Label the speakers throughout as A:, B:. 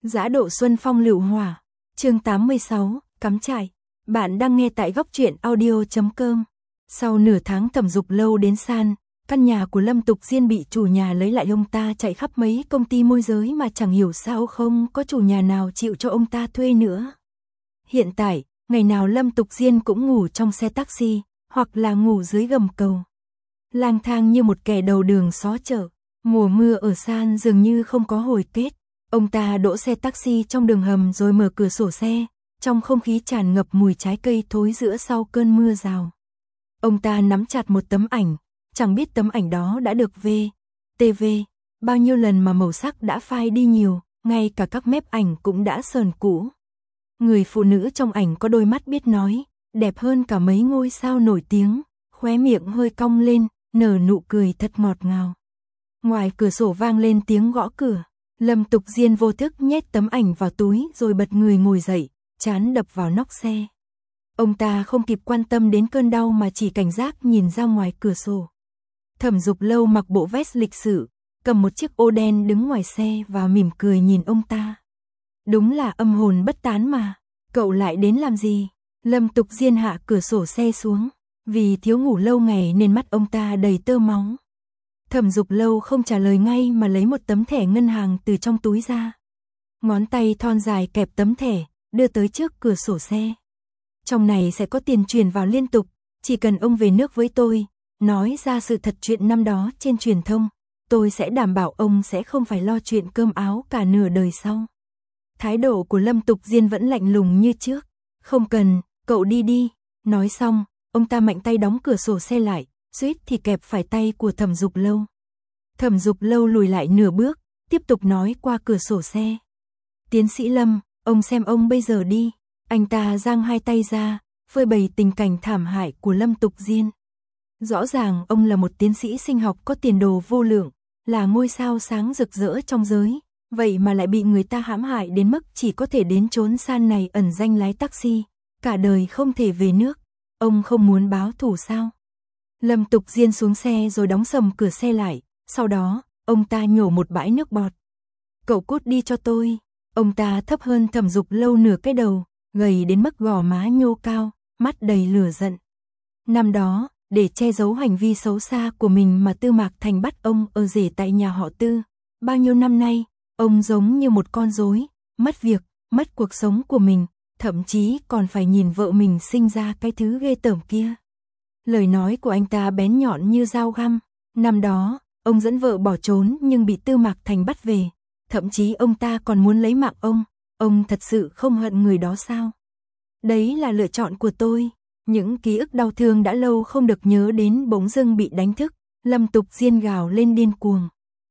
A: Dã độ xuân phong lựu hỏa, chương 86, cắm trại. Bạn đang nghe tại góc truyện audio.com. Sau nửa tháng Thẩm Dục Lâu đến san, căn nhà của Lâm Tục Diên bị chủ nhà lấy lại, ông ta chạy khắp mấy công ty môi giới mà chẳng hiểu sao không có chủ nhà nào chịu cho ông ta thuê nữa. Hiện tại, ngày nào Lâm Tục Diên cũng ngủ trong xe taxi, hoặc là ngủ dưới gầm cầu. Lang thang như một kẻ đầu đường xó chợ, mùa mưa ở san dường như không có hồi kết. Ông ta đỗ xe taxi trong đường hầm rồi mở cửa sổ xe, trong không khí tràn ngập mùi trái cây thối giữa sau cơn mưa rào. Ông ta nắm chặt một tấm ảnh, chẳng biết tấm ảnh đó đã được TV bao nhiêu lần mà màu sắc đã phai đi nhiều, ngay cả các mép ảnh cũng đã sờn cũ. Người phụ nữ trong ảnh có đôi mắt biết nói, đẹp hơn cả mấy ngôi sao nổi tiếng, khóe miệng hơi cong lên, nở nụ cười thật ngọt ngào. Ngoài cửa sổ vang lên tiếng gõ cửa. Lâm Tục Diên vô thức nhét tấm ảnh vào túi rồi bật người ngồi dậy, trán đập vào nóc xe. Ông ta không kịp quan tâm đến cơn đau mà chỉ cảnh giác nhìn ra ngoài cửa sổ. Thẩm Dục Lâu mặc bộ vest lịch sự, cầm một chiếc ô đen đứng ngoài xe và mỉm cười nhìn ông ta. Đúng là âm hồn bất tán mà, cậu lại đến làm gì? Lâm Tục Diên hạ cửa sổ xe xuống, vì thiếu ngủ lâu ngày nên mắt ông ta đầy tơ máu. Thẩm Dục Lâu không trả lời ngay mà lấy một tấm thẻ ngân hàng từ trong túi ra. Ngón tay thon dài kẹp tấm thẻ, đưa tới trước cửa sổ xe. Trong này sẽ có tiền chuyển vào liên tục, chỉ cần ông về nước với tôi, nói ra sự thật chuyện năm đó trên truyền thông, tôi sẽ đảm bảo ông sẽ không phải lo chuyện cơm áo cả nửa đời sau. Thái độ của Lâm Tục Diên vẫn lạnh lùng như trước. Không cần, cậu đi đi. Nói xong, ông ta mạnh tay đóng cửa sổ xe lại, suýt thì kẹp phải tay của Thẩm Dục Lâu. Thẩm Dục Lâu lùi lại nửa bước, tiếp tục nói qua cửa sổ xe. Tiến sĩ Lâm, ông xem ông bây giờ đi. Anh ta giang hai tay ra, phơi bày tình cảnh thảm hại của Lâm Tục Diên. Rõ ràng ông là một tiến sĩ sinh học có tiền đồ vô lượng, là ngôi sao sáng rực rỡ trong giới, vậy mà lại bị người ta hãm hại đến mức chỉ có thể đến chốn san này ẩn danh lái taxi, cả đời không thể về nước. Ông không muốn báo thù sao? Lâm Tục Diên xuống xe rồi đóng sầm cửa xe lại, sau đó, ông ta nhổ một bãi nước bọt. Cậu cút đi cho tôi. Ông ta thấp hơn Thẩm Dục Lâu nửa cái đầu, gầy đến mức gò má nhô cao, mắt đầy lửa giận. Năm đó, để che giấu hành vi xấu xa của mình mà Tư Mạc Thành bắt ông ở rể tại nhà họ Tư. Bao nhiêu năm nay, ông giống như một con rối, mất việc, mất cuộc sống của mình, thậm chí còn phải nhìn vợ mình sinh ra cái thứ ghê tởm kia. Lời nói của anh ta bén nhọn như dao găm. Năm đó, ông dẫn vợ bỏ trốn nhưng bị Tư Mạc Thành bắt về. Thậm chí ông ta còn muốn lấy mạng ông. Ông thật sự không hận người đó sao? Đấy là lựa chọn của tôi. Những ký ức đau thương đã lâu không được nhớ đến bỗng dưng bị đánh thức. Lâm Tục Diên gào lên điên cuồng.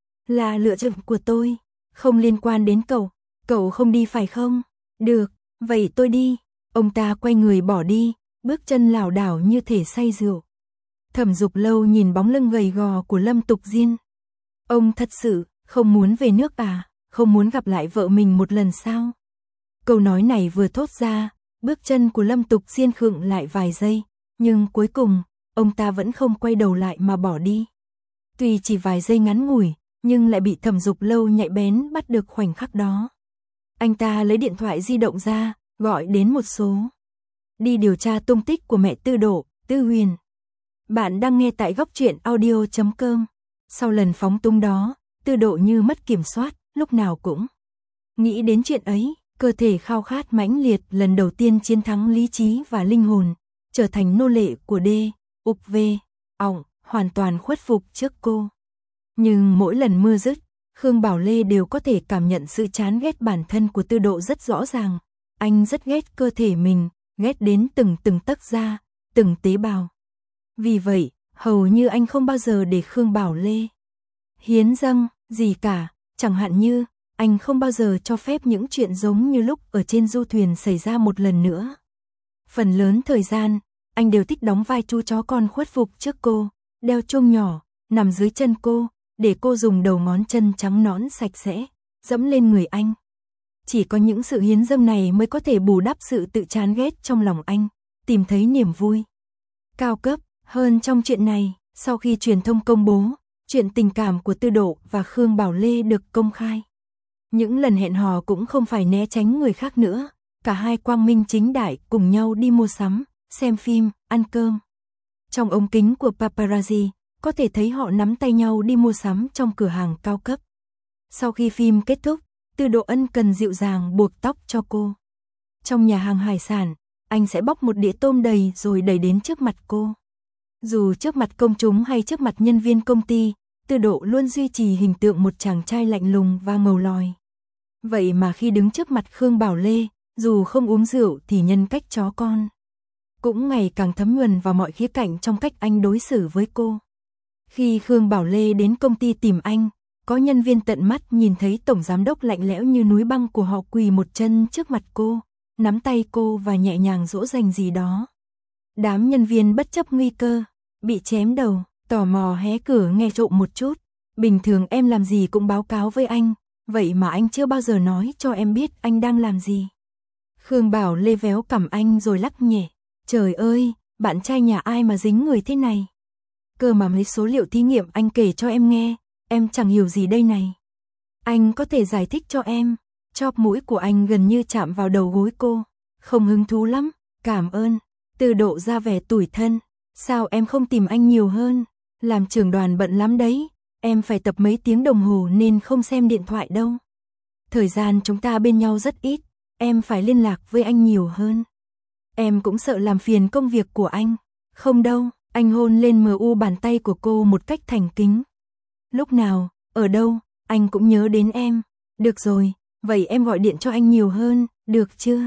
A: Là lựa chọn của tôi, không liên quan đến cậu. Cậu không đi phải không? Được, vậy tôi đi. Ông ta quay người bỏ đi, bước chân lảo đảo như thể say rượu. Thẩm Dục Lâu nhìn bóng lưng gầy gò của Lâm Tục Diên. Ông thật sự không muốn về nước à? Không muốn gặp lại vợ mình một lần sao? Câu nói này vừa thốt ra, bước chân của Lâm Tục Diên khựng lại vài giây, nhưng cuối cùng, ông ta vẫn không quay đầu lại mà bỏ đi. Tuy chỉ vài giây ngắn ngủi, nhưng lại bị Thẩm Dục Lâu nhạy bén bắt được khoảnh khắc đó. Anh ta lấy điện thoại di động ra, gọi đến một số. Đi điều tra tung tích của mẹ Tư Độ, Tư Huyền. Bạn đang nghe tại góc truyện audio.com. Sau lần phóng tung đó, Tư Độ như mất kiểm soát, lúc nào cũng nghĩ đến chuyện ấy, cơ thể khao khát mãnh liệt lần đầu tiên chiến thắng lý trí và linh hồn, trở thành nô lệ của D.U.V. ỏng, hoàn toàn khuất phục trước cô. Nhưng mỗi lần mưa dứt, Khương Bảo Lê đều có thể cảm nhận sự chán ghét bản thân của Tư Độ rất rõ ràng. Anh rất ghét cơ thể mình, ghét đến từng tấc da, từng tế bào. Vì vậy, hầu như anh không bao giờ để Khương Bảo Lê hiến dâng gì cả, chẳng hạn như anh không bao giờ cho phép những chuyện giống như lúc ở trên du thuyền xảy ra một lần nữa. Phần lớn thời gian, anh đều thích đóng vai chú chó con khuất phục trước cô, đeo chuông nhỏ, nằm dưới chân cô, để cô dùng đầu ngón chân trắng nõn sạch sẽ, dẫm lên người anh. Chỉ có những sự hiến dâng này mới có thể bù đắp sự tự chán ghét trong lòng anh, tìm thấy niềm vui cao cấp hơn trong chuyện này. Sau khi truyền thông công bố, chuyện tình cảm của Tư Độ và Khương Bảo Lê được công khai, Những lần hẹn hò cũng không phải né tránh người khác nữa, cả hai quang minh chính đại cùng nhau đi mua sắm, xem phim, ăn cơm. Trong ống kính của paparazzi, có thể thấy họ nắm tay nhau đi mua sắm trong cửa hàng cao cấp. Sau khi phim kết thúc, Từ Độ ân cần dịu dàng buộc tóc cho cô. Trong nhà hàng hải sản, anh sẽ bóc một đĩa tôm đầy rồi đẩy đến trước mặt cô. Dù trước mặt công chúng hay trước mặt nhân viên công ty, Từ Độ luôn duy trì hình tượng một chàng trai lạnh lùng và ngầu lòi. Vậy mà khi đứng trước mặt Khương Bảo Lê, dù không uống rượu thì nhân cách chó con cũng ngày càng thấm nhuần vào mọi khía cạnh trong cách anh đối xử với cô. Khi Khương Bảo Lê đến công ty tìm anh, có nhân viên tận mắt nhìn thấy tổng giám đốc lạnh lẽo như núi băng của họ quỳ một chân trước mặt cô, nắm tay cô và nhẹ nhàng dỗ dành gì đó. Đám nhân viên bất chấp nguy cơ bị chém đầu, tò mò hé cửa nghe trộm một chút. Bình thường em làm gì cũng báo cáo với anh, vậy mà anh chưa bao giờ nói cho em biết anh đang làm gì. Khương Bảo Lê véo cằm anh rồi lắc nhẹ. Trời ơi, bạn trai nhà ai mà dính người thế này? Cơ mà mấy số liệu thí nghiệm anh kể cho em nghe, em chẳng hiểu gì đây này. Anh có thể giải thích cho em. Chóp mũi của anh gần như chạm vào đầu gối cô. Không hứng thú lắm, cảm ơn. Từ Độ ra vẻ tủi thân. Sao em không tìm anh nhiều hơn? Làm trưởng đoàn bận lắm đấy. Em phải tập mấy tiếng đồng hồ nên không xem điện thoại đâu. Thời gian chúng ta bên nhau rất ít. Em phải liên lạc với anh nhiều hơn. Em cũng sợ làm phiền công việc của anh. Không đâu, anh hôn lên mu bàn tay của cô một cách thành kính. Lúc nào, ở đâu, anh cũng nhớ đến em. Được rồi, vậy em gọi điện cho anh nhiều hơn, được chưa?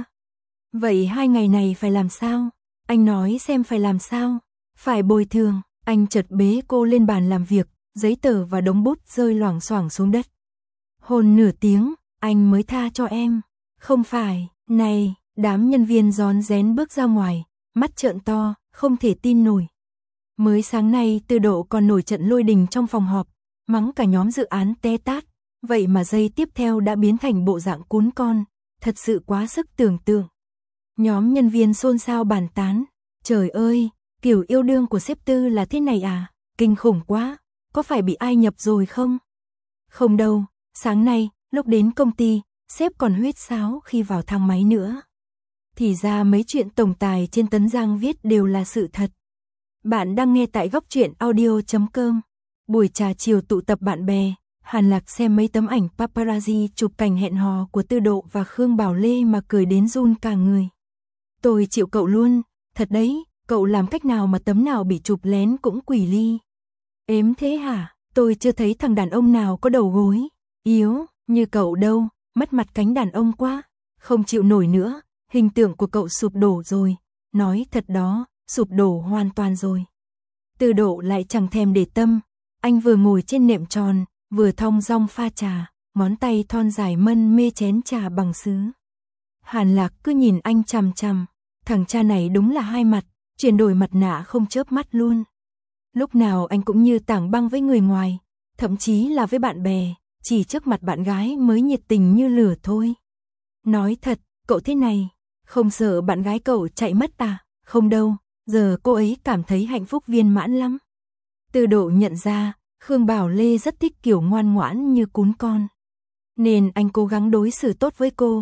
A: Vậy 2 ngày này phải làm sao? Anh nói xem phải làm sao? Phải bồi thường. Anh chợt bế cô lên bàn làm việc, giấy tờ và đống bút rơi loảng xoảng xuống đất. Hôn nửa tiếng, anh mới tha cho em. Không phải, này, đám nhân viên rón rén bước ra ngoài, mắt trợn to, không thể tin nổi. Mới sáng nay Từ Độ còn nổi trận lôi đình trong phòng họp, mắng cả nhóm dự án té tát, vậy mà giây tiếp theo đã biến thành bộ dạng cún con, thật sự quá sức tưởng tượng. Nhóm nhân viên xôn xao bàn tán, trời ơi, kiểu yêu đương của sếp Tư là thế này à, kinh khủng quá, có phải bị ai nhập rồi không? Không đâu, sáng nay, lúc đến công ty, sếp còn huýt sáo khi vào thang máy nữa. Thì ra mấy chuyện tổng tài trên Tấn Giang viết đều là sự thật. Bạn đang nghe tại góc truyện audio.com. Buổi trà chiều tụ tập bạn bè, Hàn Lạc xem mấy tấm ảnh paparazzi chụp cảnh hẹn hò của Từ Độ và Khương Bảo Lê mà cười đến run cả người. Tôi chịu cậu luôn, thật đấy, cậu làm cách nào mà tấm nào bị chụp lén cũng quỷ ly. Ếm thế hả, tôi chưa thấy thằng đàn ông nào có đầu gối yếu như cậu đâu, mất mặt cánh đàn ông quá, không chịu nổi nữa, hình tượng của cậu sụp đổ rồi, nói thật đó, sụp đổ hoàn toàn rồi. Từ Độ lại chẳng thèm để tâm, anh vừa ngồi trên nệm tròn, vừa thong dong pha trà, ngón tay thon dài mân mê chén trà bằng sứ. Hàn Lạc cứ nhìn anh chằm chằm, thằng cha này đúng là hai mặt, chuyển đổi mặt nạ không chớp mắt luôn. Lúc nào anh cũng như tảng băng với người ngoài, thậm chí là với bạn bè, chỉ trước mặt bạn gái mới nhiệt tình như lửa thôi. Nói thật, cậu thế này, không sợ bạn gái cậu chạy mất à? Không đâu, giờ cô ấy cảm thấy hạnh phúc viên mãn lắm. Từ Độ nhận ra, Khương Bảo Lê rất thích kiểu ngoan ngoãn như cún con. Nên anh cố gắng đối xử tốt với cô,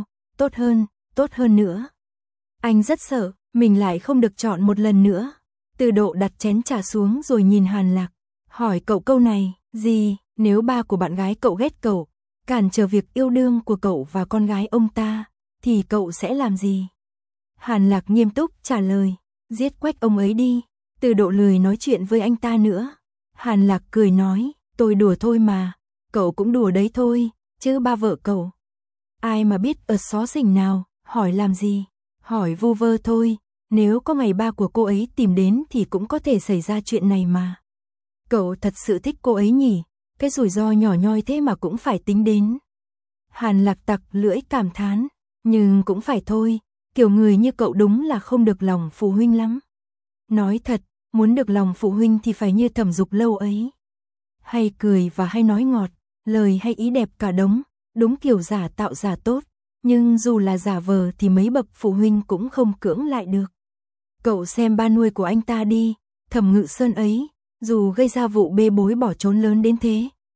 A: tốt hơn nữa. Anh rất sợ, mình lại không được chọn một lần nữa. Từ Độ đặt chén trà xuống rồi nhìn Hàn Lạc, hỏi cậu câu này, gì, nếu ba của bạn gái cậu ghét cậu, cản trở việc yêu đương của cậu và con gái ông ta, thì cậu sẽ làm gì? Hàn Lạc nghiêm túc trả lời, giết quách ông ấy đi. Từ Độ lười nói chuyện với anh ta nữa. Hàn Lạc cười nói, tôi đùa thôi mà, cậu cũng đùa đấy thôi, chứ ba vợ cậu. Ai mà biết ở xó xỉnh nào, hỏi làm gì, hỏi vu vơ thôi, nếu có ngày ba của cô ấy tìm đến thì cũng có thể xảy ra chuyện này mà. Cậu thật sự thích cô ấy nhỉ, cái rủi ro nhỏ nhoi thế mà cũng phải tính đến. Hàn Lạc tặc lưỡi cảm thán, nhưng cũng phải thôi, kiểu người như cậu đúng là không được lòng phụ huynh lắm. Nói thật, muốn được lòng phụ huynh thì phải như Thẩm Dục Lâu ấy. Hay cười và hay nói ngọt, lời hay ý đẹp cả đống, đúng kiểu giả tạo giả tốt, nhưng dù là giả vờ thì mấy bậc phụ huynh cũng không cưỡng lại được. Cậu xem ba nuôi của anh ta đi, Thẩm Ngự Sơn ấy, dù gây ra vụ bê bối bỏ trốn lớn đến thế,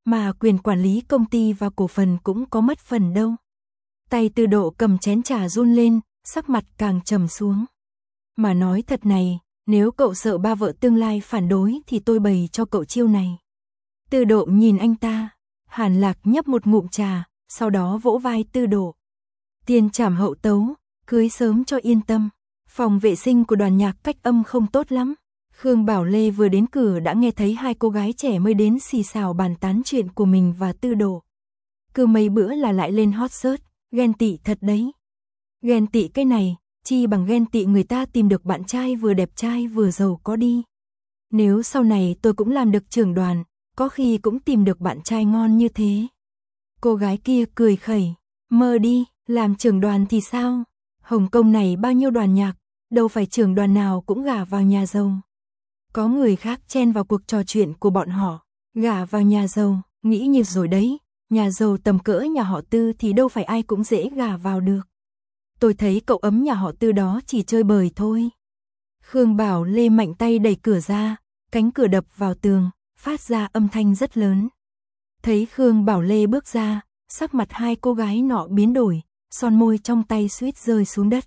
A: mà quyền quản lý công ty và cổ phần cũng có mất phần đâu. Tay Tư Độ cầm chén trà run lên, sắc mặt càng trầm xuống. Mà nói thật này, nếu cậu sợ ba vợ tương lai phản đối thì tôi bày cho cậu chiêu này. Tư Độ nhìn anh ta, Hàn Lạc nhấp một ngụm trà, sau đó vỗ vai Tư Độ. Tiên trảm hậu tấu, cưới sớm cho yên tâm. Phòng vệ sinh của đoàn nhạc cách âm không tốt lắm. Khương Bảo Lê vừa đến cửa đã nghe thấy hai cô gái trẻ mới đến xì xào bàn tán chuyện của mình và Tư Độ. Cứ mấy bữa là lại lên hot search, ghen tị thật đấy. Ghen tị cái này, chi bằng ghen tị người ta tìm được bạn trai vừa đẹp trai vừa giàu có đi. Nếu sau này tôi cũng làm được trưởng đoàn, có khi cũng tìm được bạn trai ngon như thế. Cô gái kia cười khẩy, mơ đi, làm trưởng đoàn thì sao? Hồng Kông này bao nhiêu đoàn nhạc, đâu phải trưởng đoàn nào cũng gả vào nhà giàu. Có người khác chen vào cuộc trò chuyện của bọn họ, gả vào nhà giàu, nghĩ như rồi đấy, nhà giàu tầm cỡ nhà họ Tư thì đâu phải ai cũng dễ gả vào được. Tôi thấy cậu ấm nhà họ Tư đó chỉ chơi bời thôi. Khương Bảo Lê mạnh tay đẩy cửa ra, cánh cửa đập vào tường, phát ra âm thanh rất lớn. Thấy Khương Bảo Lê bước ra, sắc mặt hai cô gái nọ biến đổi, son môi trong tay suýt rơi xuống đất.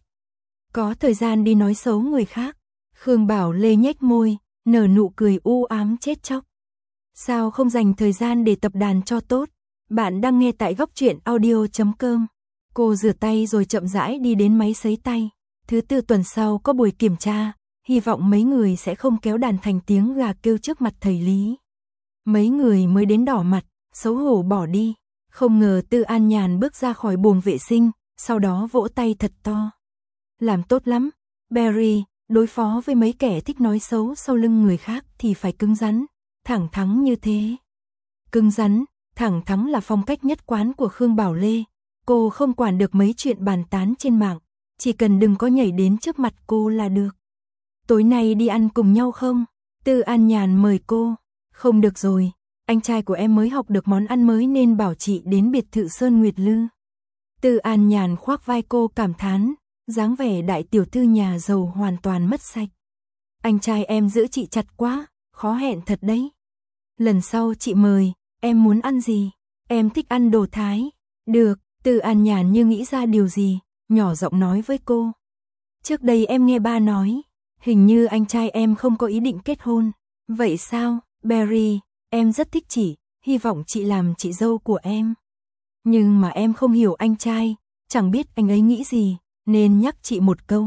A: Có thời gian đi nói xấu người khác. Khương Bảo Lê nhếch môi, nở nụ cười u ám chết chóc. Sao không dành thời gian để tập đàn cho tốt? Bạn đang nghe tại góc truyện audio.com. Cô rửa tay rồi chậm rãi đi đến máy sấy tay. Thứ tư tuần sau có buổi kiểm tra, hy vọng mấy người sẽ không kéo đàn thành tiếng gà kêu trước mặt thầy Lý. Mấy người mới đến đỏ mặt, xấu hổ bỏ đi. Không ngờ Tư An Nhàn bước ra khỏi buồng vệ sinh, sau đó vỗ tay thật to. Làm tốt lắm, Barry, đối phó với mấy kẻ thích nói xấu sau lưng người khác thì phải cứng rắn, thẳng thắn như thế. Cứng rắn, thẳng thắn là phong cách nhất quán của Khương Bảo Lê. Cô không quản được mấy chuyện bàn tán trên mạng, chỉ cần đừng có nhảy đến trước mặt cô là được. Tối nay đi ăn cùng nhau không? Tư An Nhàn mời cô. Không được rồi, anh trai của em mới học được món ăn mới nên bảo chị đến biệt thự Sơn Nguyệt Lư. Tư An Nhàn khoác vai cô cảm thán, dáng vẻ đại tiểu thư nhà giàu hoàn toàn mất sạch. Anh trai em giữ chị chặt quá, khó hẹn thật đấy. Lần sau chị mời, em muốn ăn gì? Em thích ăn đồ Thái. Được, Tư An Nhàn như nghĩ ra điều gì, nhỏ giọng nói với cô. Trước đây em nghe ba nói, hình như anh trai em không có ý định kết hôn. Vậy sao, Barry, em rất thích chị, hy vọng chị làm chị dâu của em. Nhưng mà em không hiểu anh trai, chẳng biết anh ấy nghĩ gì, nên nhắc chị một câu.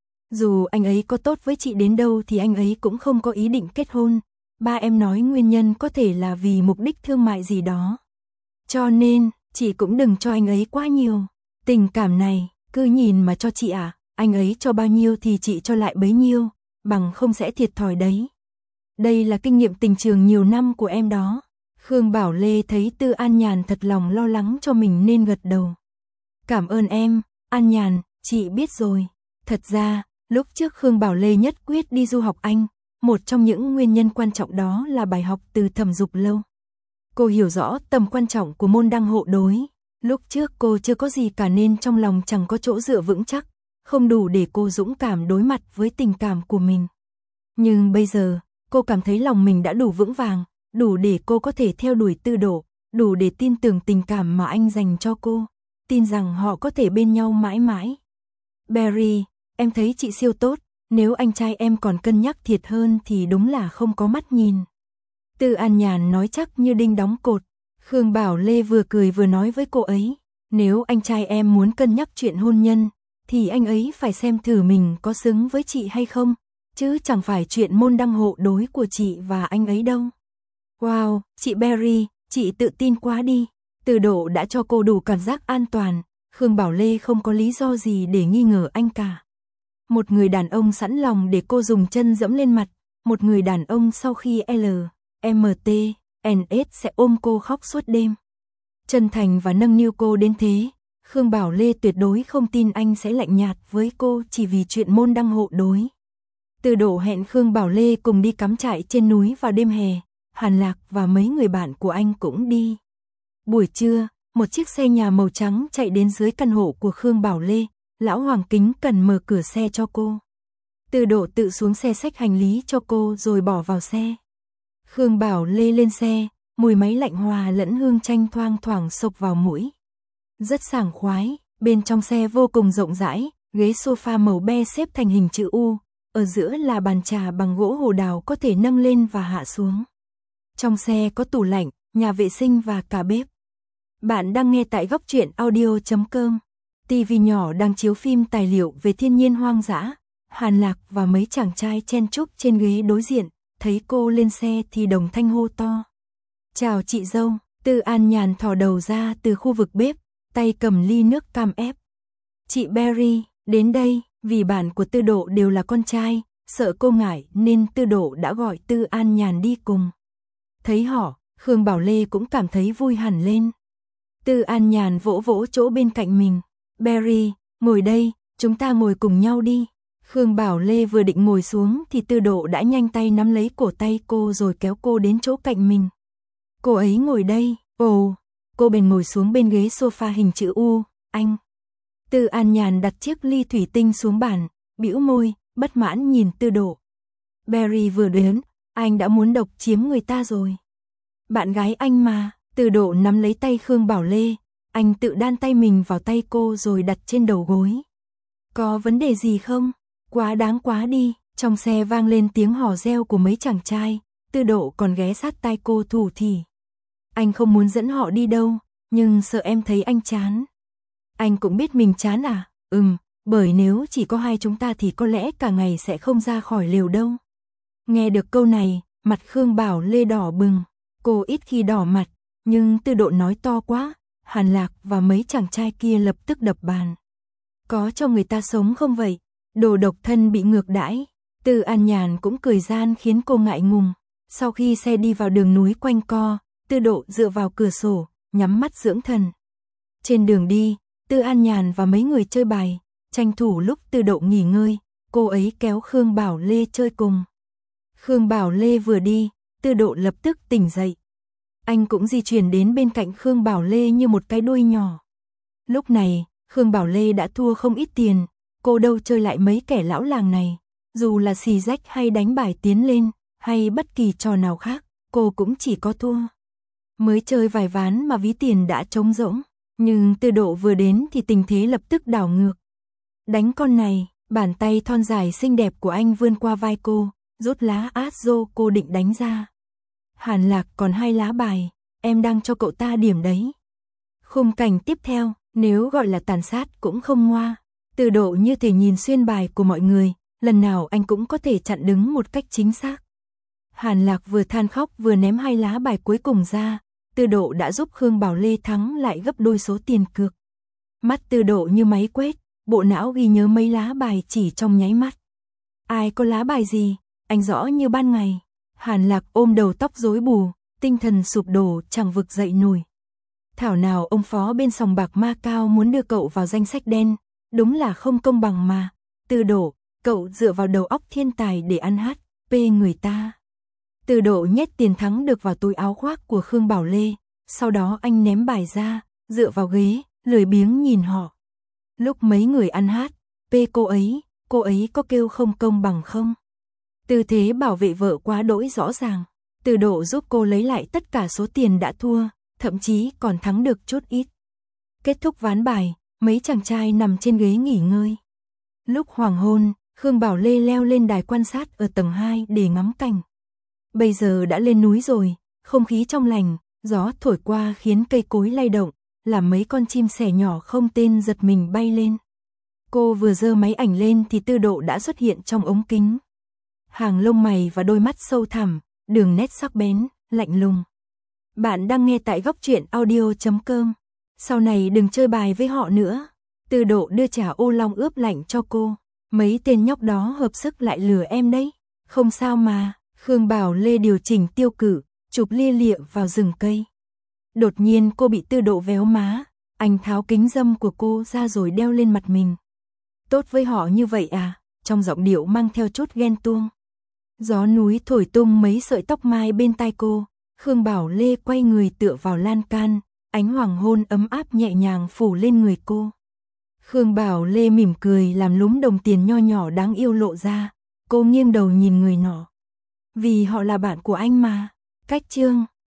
A: Dù anh ấy có tốt với chị đến đâu thì anh ấy cũng không có ý định kết hôn. Ba em nói nguyên nhân có thể là vì mục đích thương mại gì đó. Cho nên, chị cũng đừng cho anh ấy quá nhiều. Tình cảm này, cứ nhìn mà cho chị à, anh ấy cho bao nhiêu thì chị cho lại bấy nhiêu, bằng không sẽ thiệt thòi đấy. Đây là kinh nghiệm tình trường nhiều năm của em đó. Khương Bảo Lê thấy Tư An Nhàn thật lòng lo lắng cho mình nên gật đầu. Cảm ơn em, An Nhàn, chị biết rồi. Thật ra, lúc trước Khương Bảo Lê nhất quyết đi du học Anh, một trong những nguyên nhân quan trọng đó là bài học từ Thẩm Dục Lâu. Cô hiểu rõ tầm quan trọng của môn đăng hộ đối. Lúc trước cô chưa có gì cả nên trong lòng chẳng có chỗ dựa vững chắc, không đủ để cô dũng cảm đối mặt với tình cảm của mình. Nhưng bây giờ, cô cảm thấy lòng mình đã đủ vững vàng, đủ để cô có thể theo đuổi Tư Độ, đủ để tin tưởng tình cảm mà anh dành cho cô, tin rằng họ có thể bên nhau mãi mãi. Barry, em thấy chị siêu tốt, nếu anh trai em còn cân nhắc thiệt hơn thì đúng là không có mắt nhìn. Tư An Nhàn nói chắc như đinh đóng cột. Khương Bảo Lê vừa cười vừa nói với cô ấy, nếu anh trai em muốn cân nhắc chuyện hôn nhân, thì anh ấy phải xem thử mình có xứng với chị hay không, chứ chẳng phải chuyện môn đăng hộ đối của chị và anh ấy đâu. Wow, chị Barry, chị tự tin quá đi. Tư Độ đã cho cô đủ cảm giác an toàn, Khương Bảo Lê không có lý do gì để nghi ngờ anh cả. Một người đàn ông sẵn lòng để cô dùng chân dẫm lên mặt, một người đàn ông sau khi LMT/NS sẽ ôm cô khóc suốt đêm. Chân thành và nâng niu cô đến thế, Khương Bảo Lê tuyệt đối không tin anh sẽ lạnh nhạt với cô chỉ vì chuyện môn đăng hộ đối. Tư Độ hẹn Khương Bảo Lê cùng đi cắm trại trên núi vào đêm hè, Hàn Lạc và mấy người bạn của anh cũng đi. Buổi trưa, một chiếc xe nhà màu trắng chạy đến dưới căn hộ của Khương Bảo Lê, lão Hoàng kính cần mở cửa xe cho cô. Tư Độ tự xuống xe xách hành lý cho cô rồi bỏ vào xe. Khương Bảo Lê lên xe, mùi máy lạnh hòa lẫn hương chanh thoang thoảng xộc vào mũi. Rất sảng khoái, bên trong xe vô cùng rộng rãi, ghế sofa màu be xếp thành hình chữ U, ở giữa là bàn trà bằng gỗ hồ đào có thể nâng lên và hạ xuống. Trong xe có tủ lạnh, nhà vệ sinh và cả bếp. Bạn đang nghe tại Góc Truyện Audio.com. TV nhỏ đang chiếu phim tài liệu về thiên nhiên hoang dã. Hàn Lạc và mấy chàng trai chen chúc trên ghế đối diện, thấy cô lên xe thì đồng thanh hô to. Chào chị dâu. Tư An Nhàn thò đầu ra từ khu vực bếp, tay cầm ly nước cam ép. Chị Berry, đến đây, vì bản của Tư Độ đều là con trai, sợ cô ngại nên Tư Độ đã gọi Tư An Nhàn đi cùng. Thấy họ, Khương Bảo Lê cũng cảm thấy vui hẳn lên. Tư An Nhàn vỗ vỗ chỗ bên cạnh mình. Berry, ngồi đây, chúng ta ngồi cùng nhau đi. Khương Bảo Lê vừa định ngồi xuống thì Tư Độ đã nhanh tay nắm lấy cổ tay cô rồi kéo cô đến chỗ cạnh mình. Cô ấy ngồi đây, ồ, cô bèn ngồi xuống bên ghế sofa hình chữ U, anh. Tư An Nhàn đặt chiếc ly thủy tinh xuống bàn, bĩu môi, bất mãn nhìn Tư Độ. Berry vừa đến, anh đã muốn độc chiếm người ta rồi. Bạn gái anh mà. Tư Độ nắm lấy tay Khương Bảo Lê, anh tự đan tay mình vào tay cô rồi đặt trên đầu gối. Có vấn đề gì không? Quá đáng quá đi. Trong xe vang lên tiếng hò reo của mấy chàng trai, Tư Độ còn ghé sát tai cô thủ thỉ. Anh không muốn dẫn họ đi đâu, nhưng sợ em thấy anh chán. Anh cũng biết mình chán à? Bởi nếu chỉ có hai chúng ta thì có lẽ cả ngày sẽ không ra khỏi lều đâu. Nghe được câu này, mặt Khương Bảo Lê đỏ bừng. Cô ít khi đỏ mặt, nhưng Tư Độ nói to quá, Hàn Lạc và mấy chàng trai kia lập tức đập bàn. Có cho người ta sống không vậy? Đồ độc thân bị ngược đãi. Tư An Nhàn cũng cười gian khiến cô ngại ngùng. Sau khi xe đi vào đường núi quanh co, Tư Độ dựa vào cửa sổ, nhắm mắt dưỡng thần. Trên đường đi, Tư An Nhàn và mấy người chơi bài, tranh thủ lúc Tư Độ nghỉ ngơi, cô ấy kéo Khương Bảo Lê chơi cùng. Khương Bảo Lê vừa đi, Tư Độ lập tức tỉnh dậy. Anh cũng di chuyển đến bên cạnh Khương Bảo Lê như một cái đuôi nhỏ. Lúc này, Khương Bảo Lê đã thua không ít tiền, cô đâu chơi lại mấy kẻ lão làng này. Dù là xì rách hay đánh bài tiến lên, hay bất kỳ trò nào khác, cô cũng chỉ có thua. Mới chơi vài ván mà ví tiền đã trống rỗng, nhưng Tư Độ vừa đến thì tình thế lập tức đảo ngược. Đánh con này, bàn tay thon dài xinh đẹp của anh vươn qua vai cô, rút lá át rô cô định đánh ra. Hàn Lạc còn 2 lá bài, em đang cho cậu ta điểm đấy. Khung cảnh tiếp theo, nếu gọi là tàn sát cũng không ngoa. Tư Độ như thể nhìn xuyên bài của mọi người, lần nào anh cũng có thể chặn đứng một cách chính xác. Hàn Lạc vừa than khóc vừa ném 2 lá bài cuối cùng ra, Tư Độ đã giúp Khương Bảo Lê thắng lại gấp đôi số tiền cược. Mắt Tư Độ như máy quét, bộ não ghi nhớ mấy lá bài chỉ trong nháy mắt. Ai có lá bài gì, anh rõ như ban ngày. Hàn Lạc ôm đầu tóc rối bù, tinh thần sụp đổ chẳng vực dậy nổi. Thảo nào ông phó bên sòng bạc Macao muốn đưa cậu vào danh sách đen, đúng là không công bằng mà. Tư Độ, cậu dựa vào đầu óc thiên tài để ăn HP người ta. Tư Độ nhét tiền thắng được vào túi áo khoác của Khương Bảo Lê, sau đó anh ném bài ra, dựa vào ghế, lười biếng nhìn họ. Lúc mấy người ăn HP cô ấy có kêu không công bằng không? Tư thế bảo vệ vợ quá đỗi rõ ràng. Tư Độ giúp cô lấy lại tất cả số tiền đã thua, thậm chí còn thắng được chút ít. Kết thúc ván bài, mấy chàng trai nằm trên ghế nghỉ ngơi. Lúc hoàng hôn, Khương Bảo Lê leo lên đài quan sát ở tầng 2 để ngắm cảnh. Bây giờ đã lên núi rồi, không khí trong lành, gió thổi qua khiến cây cối lay động, làm mấy con chim sẻ nhỏ không tên giật mình bay lên. Cô vừa giơ máy ảnh lên thì Tư Độ đã xuất hiện trong ống kính. Hàng lông mày và đôi mắt sâu thẳm, đường nét sắc bén, lạnh lùng. Bạn đang nghe tại Góc Truyện Audio.com. Sau này đừng chơi bài với họ nữa. Tư Độ đưa trà ô long ướp lạnh cho cô. Mấy tên nhóc đó hợp sức lại lừa em đấy. Không sao mà. Khương Bảo Lê điều chỉnh tiêu cự, chụp lia lịa vào rừng cây. Đột nhiên cô bị Tư Độ véo má. Anh tháo kính râm của cô ra rồi đeo lên mặt mình. Tốt với họ như vậy à? Trong giọng điệu mang theo chút ghen tuông. Gió núi thổi tung mấy sợi tóc mai bên tai cô. Khương Bảo Lê quay người tựa vào lan can, ánh hoàng hôn ấm áp nhẹ nhàng phủ lên người cô. Khương Bảo Lê mỉm cười làm lúm đồng tiền nho nhỏ đáng yêu lộ ra. Cô nghiêng đầu nhìn người nọ. Vì họ là bạn của anh mà. Cách chương